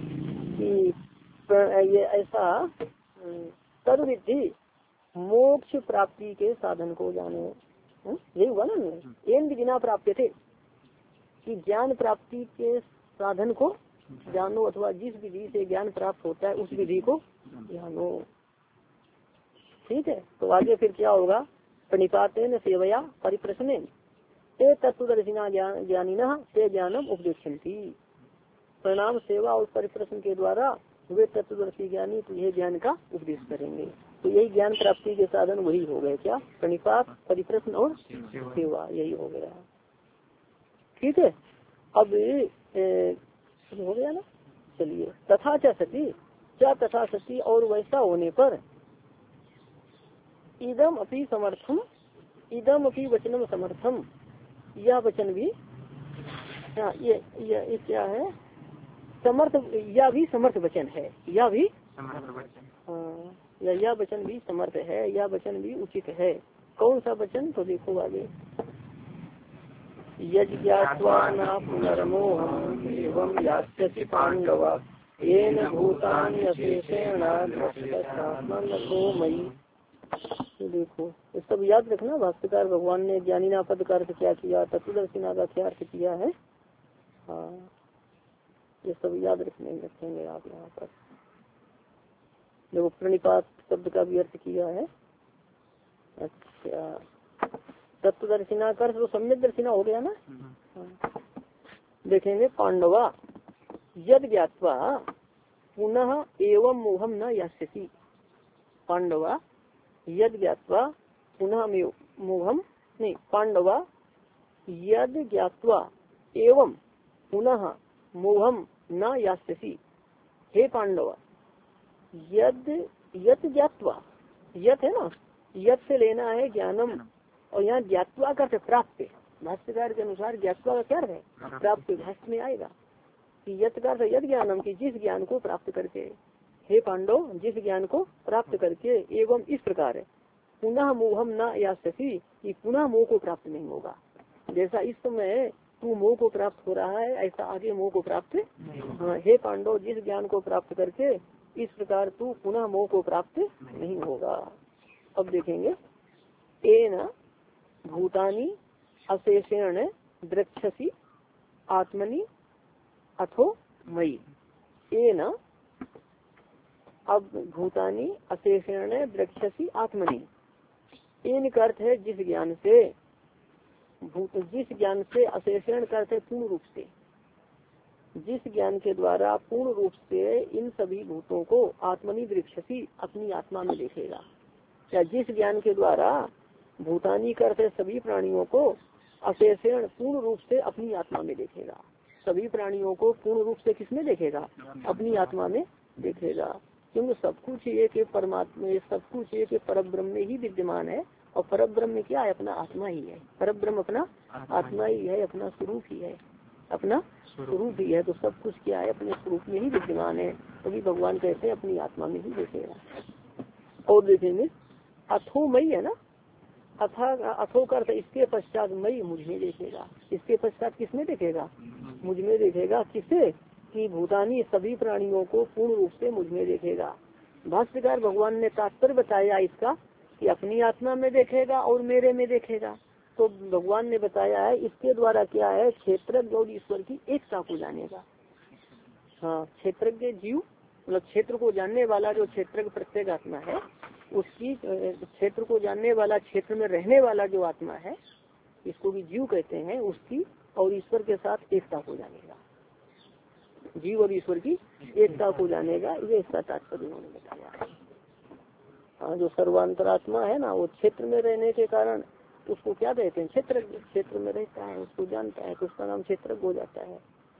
कि ये ऐसा तद्विधि मोक्ष प्राप्ति के साधन को जानो। यही हुआ ना, एन बिना प्राप्त थे, कि ज्ञान प्राप्ति के साधन को जानो, अथवा जिस विधि से ज्ञान प्राप्त होता है उस विधि को जानो। ठीक है, तो आगे फिर क्या होगा? प्रणिपातेन सेवया परिप्रश्नेन ते तत्वदर्शिना ज्ञानिनः ते ज्ञानम उपदेक्षन्ति। प्रणाम सेवा और परिप्रश्न के द्वारा वे तत्वदर्शी ज्ञानी तुझे ज्ञान का उपदेश करेंगे। तो यही ज्ञान प्राप्ति के साधन वही हो गए क्या? प्रणिपात, परिप्रश्न और सेवा, यही हो गया। ठीक है, अब ए, हो गया ना। चलिए, तथा च सती, क्या तथा सती, और वैसा होने पर इदम अपि समर्थम, इदम अपि वचनम समर्थम, यह वचन भी, हाँ, ये, ये क्या है? समर्थ, यह भी समर्थ वचन है, यह भी हाँ, यह वचन भी समर्थ है, यह वचन भी उचित है। कौन सा वचन? तो देखो आगे, यज्ञात्वा न पुनर्मोहम् एवं यास्यति पांडव येन भूतान्यशेषेण द्रष्टुमतो मयि। तो देखो ये सब याद रखना। भाष्यकार भगवान ने ज्ञानीना पद का अर्थ क्या किया, तत्वदर्शिना का क्या अर्थ किया है। हाँ ये सब याद रखने रखेंगे आप यहाँ पर। देखो प्रणिपात शब्द का भी अर्थ किया है। अच्छा तत्वदर्शिना का अर्थ तो सम्यक दर्शिना हो गया ना। हाँ। देखेंगे पांडवा यद ज्ञात्वा पुनः एवं मोहम न यास्यसि। पांडवा यद ज्ञात्वा पुनः मोहम नहीं पांडवा यद ज्ञात्वा एवं पुनः मोहम न यास्यसि। हे पांडवा यद यद ज्ञात्वा, यद है ना, यद से लेना है ज्ञानम और यहाँ ज्ञात्वा का प्राप्त। भाष्यकार के अनुसार ज्ञात्वा का क्या है, प्राप्त। भाष्य में आएगा कि यद का यद ज्ञानम की जिस ज्ञान को प्राप्त करके, हे पांडव जिस ज्ञान को प्राप्त करके, एवं इस प्रकार पुनः मोहम न यास्यसि कि पुनः मोह को प्राप्त नहीं होगा। जैसा इस समय तू मोह को प्राप्त हो रहा है ऐसा आगे मोह को प्राप्त। हाँ, हे पांडव जिस ज्ञान को प्राप्त करके इस प्रकार तू पुनः मोह को प्राप्त नहीं होगा। अब देखेंगे एन भूतानि अशेषेण द्रक्षसि आत्मनि अथो मयि। एन अब भूतानि अशेषेण द्रक्षसि आत्मनि, एन का अर्थ है जिस ज्ञान से, भूत जिस ज्ञान से, अशेषण का अर्थ है पूर्ण रूप से, जिस ज्ञान के द्वारा पूर्ण रूप से इन सभी भूतों को आत्मनि दृक्षसी अपनी आत्मा में देखेगा। या जिस ज्ञान के द्वारा भूतानी का अर्थ है सभी प्राणियों को, अशेषण पूर्ण रूप से अपनी आत्मा में देखेगा। सभी प्राणियों को पूर्ण रूप से किसमें देखेगा, अपनी आत्मा में देखेगा। क्योंकि सब कुछ ये कि परमात्मा, सब कुछ ये कि परब्रह्म में ही विद्यमान है और परब्रह्म क्या है, अपना आत्मा ही है। परब्रह्म अपना आत्मा ही है, अपना स्वरूप ही है, अपना स्वरूप ही है। तो सब कुछ क्या है, अपने स्वरूप में ही विद्यमान है। तभी तो भगवान कहते हैं अपनी आत्मा में ही देखेगा। और देखेंगे अथो मई है ना, अथा अथो का अर्थ इसके पश्चात मई मुझ में देखेगा। इसके पश्चात किसमें देखेगा, मुझ में देखेगा। किससे कि भूतानी सभी प्राणियों को पूर्ण रूप से मुझ में देखेगा। भाष्यकार भगवान ने तात्पर्य बताया इसका कि अपनी आत्मा में देखेगा और मेरे में देखेगा। तो भगवान ने बताया है इसके द्वारा क्या है, क्षेत्रज्ञ और ईश्वर की एकता को जानेगा। हाँ क्षेत्रज्ञ जीव मतलब क्षेत्र को जानने वाला जो क्षेत्र प्रत्येक आत्मा है, उसकी क्षेत्र को जानने वाला, क्षेत्र में रहने वाला जो आत्मा है, इसको भी जीव कहते हैं, उसकी और ईश्वर के साथ एकता को जानेगा। जीव और ईश्वर की एकता को जानेगा, ये इसका तात्पर्य उन्होंने बताया। हाँ जो सर्वांतरात्मा है ना, वो क्षेत्र में रहने के कारण उसको क्या कहते हैं, क्षेत्र क्षेत्र में रहता है, उसको जानता है तो उसका नाम क्षेत्रज्ञ हो जाता है।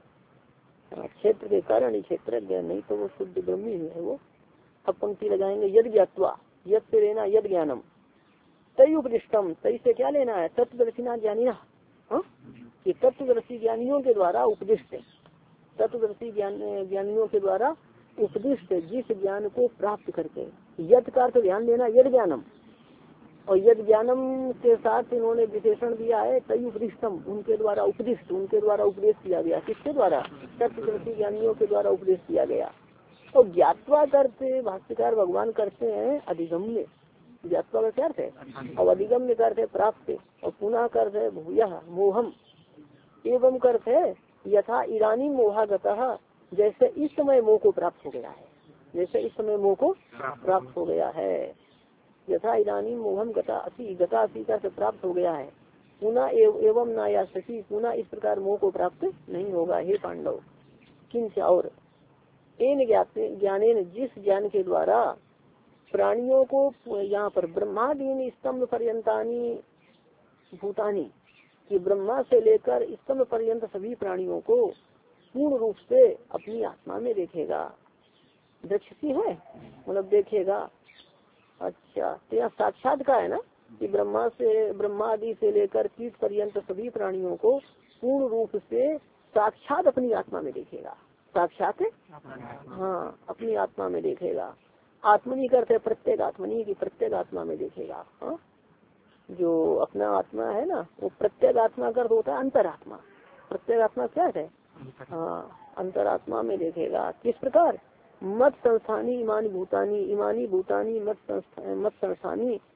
क्षेत्र के कारण ही क्षेत्रज्ञ, नहीं तो वो शुद्ध ब्रह्मी ही है वो। अब पंक्ति लगाएंगे यद ज्ञात्वा, यद से लेना यद ज्ञानम, तय उपदिष्टम, तय से क्या लेना है, तत्वदर्शिना ज्ञानिना, कि तत्वदर्शी ज्ञानियों के द्वारा उपदिष्ट, तत्वदर्शी ज्ञान ज्ञानियों के द्वारा उपदिष्ट जिस ज्ञान को प्राप्त करके, यद का अर्थ ध्यान देना यद ज्ञानम, और यद ज्ञानम के साथ इन्होंने विशेषण दिया है तय उपदिष्टम, उनके द्वारा उपदिष्ट, उनके द्वारा उपदेश किया गया। किसके द्वारा, तत्वदर्शी ज्ञानियों के द्वारा उपदेश किया गया। तो ज्ञात्वा करते भाष्यकार भगवान करते हैं अधिगम्य, ज्ञात्वा का क्या अर्थ है, और अधिगम्य का अर्थ है प्राप्त, और पुनः का अर्थ है भूयः मोहम, एवं का अर्थ है यथा इरानी मोहागतः, जैसे इस समय मोह को प्राप्त हो गया है, जैसे इस समय मोह को प्राप्त हो गया है। यथा इरानी मोहम गता असी, गता असी का प्राप्त हो गया है। पुनः एव, एवं न यास्यसि, पुनः इस प्रकार मोह को प्राप्त नहीं होगा। हे पांडव किंच और एन ज्ञानेन, जिस ज्ञान के द्वारा प्राणियों को, यहाँ पर ब्रह्मादीन स्तंभ पर्यंतानी भूतानी, कि ब्रह्मा से लेकर स्तंभ पर्यंत सभी प्राणियों को पूर्ण रूप से अपनी आत्मा में देखेगा। दृक्षसी है मतलब देखेगा। अच्छा तो यहाँ साक्षात का है ना, कि ब्रह्मा से ब्रह्मा आदि से लेकर कीट पर्यंत सभी प्राणियों को पूर्ण रूप से साक्षात अपनी आत्मा में देखेगा। साक्षात हाँ अपनी आत्मा में देखेगा। आत्मनी करते प्रत्येक आत्मनी की प्रत्येक आत्मा में देखेगा। हाँ जो अपना आत्मा है ना, वो प्रत्येक आत्मा का होता है अंतरात्मा। प्रत्येक आत्मा क्या है, हाँ अंतरात्मा में देखेगा। किस प्रकार, मत संस्थानी इमानी भूतानी, इमानी भूतानी मत मत संस्थानी,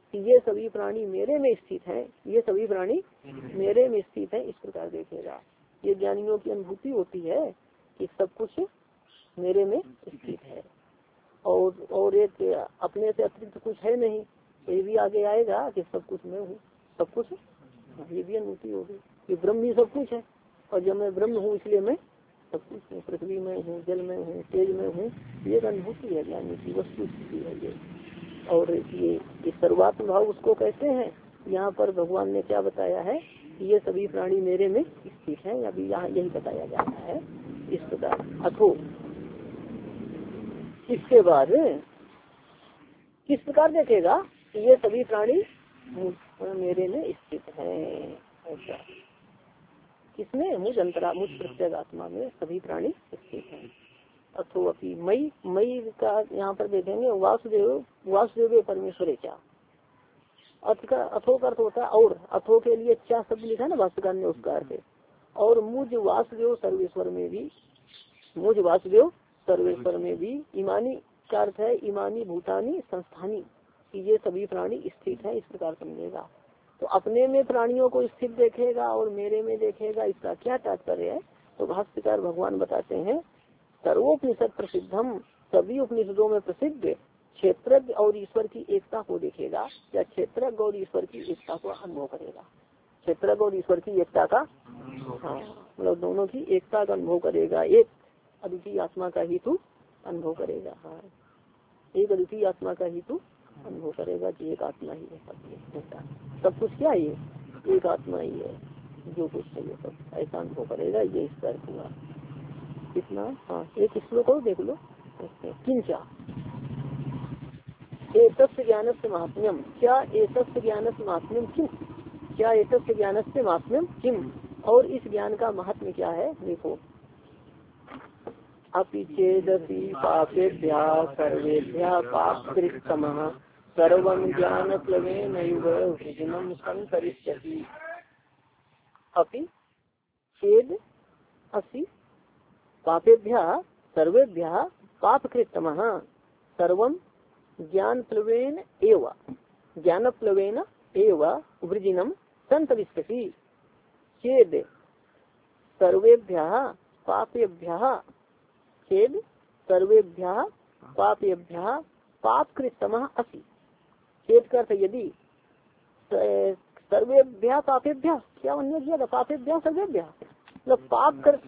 ये सभी प्राणी मेरे में स्थित हैं, ये सभी प्राणी मेरे में स्थित हैं, इस प्रकार देखेगा। ये ज्ञानियों की अनुभूति होती है कि सब कुछ मेरे में स्थित है और और एक अपने से अतिरिक्त कुछ है नहीं। ये भी आगे आएगा कि सब कुछ मैं हूँ, सब कुछ, ये भी अनुभूति होगी कि ब्रह्म ही सब कुछ है और जब मैं ब्रह्म हूँ इसलिए मैं सब कुछ हूँ, पृथ्वी में हूँ, जल में हूँ, तेज में हूँ। ये एक अनुभूति है ज्ञानी की, वस्तु स्थिति है ये। और ये ये सर्वात्म भाव उसको कहते हैं। यहाँ पर भगवान ने क्या बताया है, ये सभी प्राणी मेरे में स्थित है, अभी यहाँ यही बताया जा रहा है इस प्रकार। अथो इसके बाद किस प्रकार देखेगा, ये सभी प्राणी मेरे में स्थित हैं। ऐसा किसमें, मुझ अंतरा मुझ प्रत्येक आत्मा में सभी प्राणी स्थित हैं। अथो अपनी मई मई का यहाँ पर देखेंगे वासुदेव वासुदेव परमेश्वर क्या अर्थ का, अथो का अर्थ होता है और, अथो के लिए क्या शब्द लिखा है ना भाष्यकार ने, उसका अर्थ है और मुझ वासुदेव सर्वेश्वर में भी, मुझ वासुदेव सर्वेश्वर में भी, ईमानी का अर्थ है ईमानी भूतानी संस्थानी, ये सभी प्राणी स्थित है, इस प्रकार समझेगा। तो अपने में प्राणियों को स्थित देखेगा और मेरे में देखेगा, इसका क्या तात्पर्य है। तो भाष्यकार भगवान बताते हैं सर्वोपनिषद प्रसिद्धम, सभी उपनिषदों में प्रसिद्ध क्षेत्रज्ञ और ईश्वर की एकता को देखेगा, या क्षेत्रज्ञ और ईश्वर की एकता को अनुभव करेगा। क्षेत्रज्ञ और ईश्वर की एकता का, हाँ मतलब दोनों की एकता का अनुभव करेगा। एक अद्वितीय आत्मा का ही तू अनुभव करेगा, हाँ एक अद्वितीय आत्मा का ही तू अनुभव करेगा कि एक आत्मा ही है सब, सब कुछ क्या है, ये एक आत्मा ही है जो कुछ है ये सब, ऐसा अनुभव करेगा। ये इस पर हुआ कितना, हाँ एक श्लोक और देख लो। किंचा एतस्य ज्ञानस्य महात्म्यम, क्या एतस्य ज्ञानस्य महात्म्यम किम, क्या एतस्य ज्ञानस्य महात्म्यम किम, और इस ज्ञान का महात्म्य क्या है देखो। अपि चेदपि पापेभ्यः सर्वेभ्यः पापकृततमः सर्वं ज्ञानप्लवेनैव वृजनं संतरिष्यति। अपि चेद असि पापेभ्यः सर्वेभ्यः पापकृततमः सर्वं ज्ञानप्लवेन एव ज्ञानप्लवेन एव वृजनं संतरिष्यति। चेद सर्वेभ्यः पापेभ्यः, चेद सर्वेभ्यः पापेभ्यः पापकृततमः असि। चेत का अर्थ यदि, सर्वेभ्यः पापेभ्यः क्या अन्य किया था, पापेभ्यः सर्वेभ्यः मतलब पाप कर,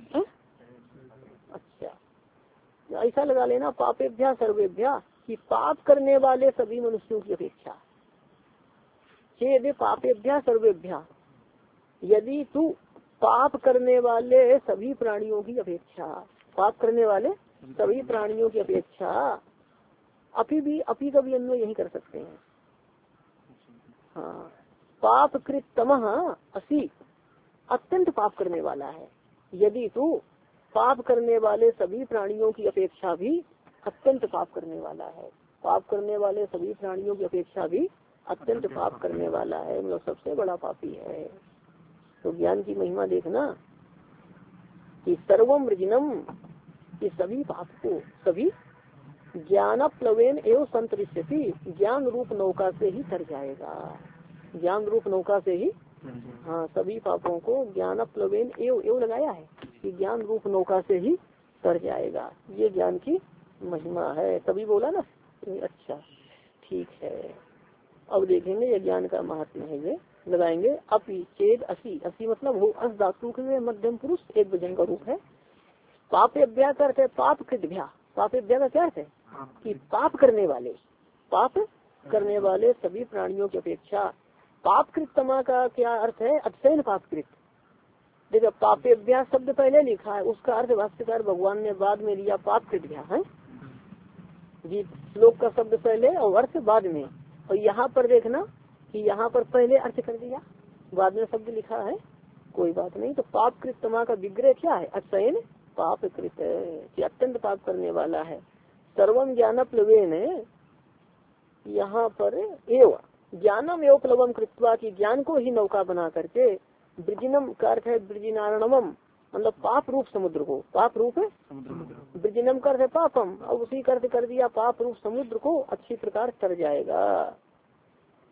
अच्छा ऐसा लगा लेना पापेभ्यः सर्वेभ्यः कि पाप करने वाले सभी मनुष्यों की अपेक्षा। चेद पापेभ्यः सर्वेभ्यः, यदि तू पाप करने वाले सभी प्राणियों की अपेक्षा, पाप करने वाले सभी प्राणियों की अपेक्षा, अपि भी अपि का भी अन्वय यही कर सकते हैं। हाँ पाप कृततमः असि, अत्यंत पाप करने वाला है। यदि तू पाप करने वाले सभी प्राणियों की अपेक्षा भी अत्यंत पाप करने वाला है, पाप करने वाले सभी प्राणियों की अपेक्षा भी अत्यंत पाप करने वाला है, मतलब सबसे बड़ा पापी है। तो ज्ञान की महिमा देखना कि सर्वम वृजनम, कि सभी पाप को, सभी ज्ञान प्लवेन एवं संतरिष्यति, ज्ञान रूप नौका से ही तर जाएगा, ज्ञान रूप नौका से ही, हाँ सभी पापों को ज्ञान प्लवेन एवं एवं लगाया है कि ज्ञान रूप नौका से ही तर जाएगा। ये ज्ञान की महिमा है, तभी बोला ना। अच्छा ठीक है, अब देखेंगे ये ज्ञान का महात्मा है। ये लगाएंगे अपि चेद असि, असि मतलब हो अस धातु के मध्यम पुरुष एक वचन का रूप है। पापेभ्यः का अर्थ है पाप कृतभ्यः, पापेभ्यः का क्या अर्थ है कि पाप करने वाले, पाप करने वाले सभी प्राणियों की अपेक्षा। पाप कृततमा का क्या अर्थ है, अतिशय पापकृत। देखो पापेभ्यः शब्द पहले लिखा है, उसका अर्थ भाष्यकार भगवान ने बाद में लिया पाप कृतभ्यः है जी, श्लोक का शब्द पहले और अर्थ बाद में। और यहाँ पर देखना कि यहाँ पर पहले अर्थ कर दिया, बाद में शब्द लिखा है, कोई बात नहीं। तो पाप कृततमा का विग्रह क्या है, अतिशय पाप कृत, अत्यंत पाप करने वाला है। सर्वम ज्ञान प्लवेन, यहाँ पर एव ज्ञानम एवं प्लवम कृत्वा, की ज्ञान को ही नौका बना करके, ब्रजिनम का अर्थ है ब्रजिनारणम मतलब पाप रूप समुद्र को, पाप रूप ब्रजिनम का अर्थ है पापम, अब उसी का अर्थ कर दिया पाप रूप समुद्र को अच्छी प्रकार तर जाएगा।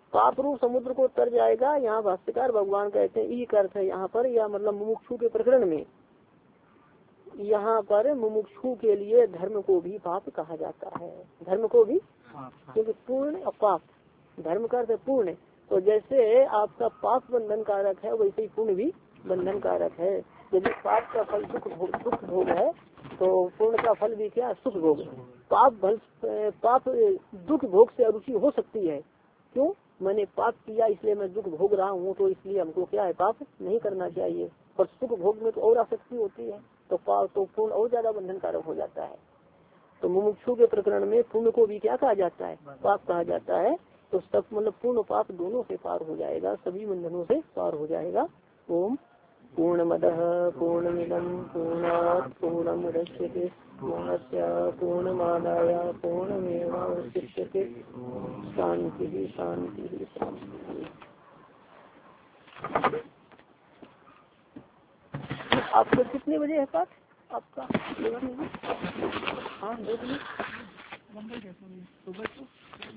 पाप रूप समुद्र को तर जाएगा। यहाँ भाष्यकार भगवान कहते हैं ई अर्थ है यहाँ पर, या मतलब मुमुक्षु के प्रकरण में यहाँ पर मुमुक्षु के लिए धर्म को भी पाप कहा जाता है। धर्म को भी, क्योंकि पूर्ण और पाप, धर्म का अर्थ पूर्ण, तो जैसे आपका पाप बंधन कारक है वैसे ही पुण्य भी बंधन कारक है। यदि पाप का फल सुख भोग, सुख भोग है तो पुण्य का फल भी क्या, सुख भोग। पाप फल पाप दुख भोग से अरुचि हो सकती है, क्यों, मैंने पाप किया इसलिए मैं दुख भोग रहा हूँ, तो इसलिए हमको क्या है, पाप नहीं करना चाहिए। और सुख भोग में तो और आसक्ति होती है, तो पाप तो पुण्य और ज्यादा बंधन कारक हो जाता है। तो मुमुक्षु के प्रकरण में पुण्य को भी क्या कहा जाता है, पाप कहा जाता है। तो सब मतलब पूर्ण पाप दोनों से पार हो जाएगा, सभी बंधनों से पार हो जाएगा। ओम पूर्णमदः पूर्णमिदं पूर्णात् पूर्णमुदच्यते पूर्णस्य पूर्णमादाय पूर्णमेवावशिष्यते। शांति शांति शांति। आपको कितने बजे है पाठ आपका? हाँ दो बजे सुबह को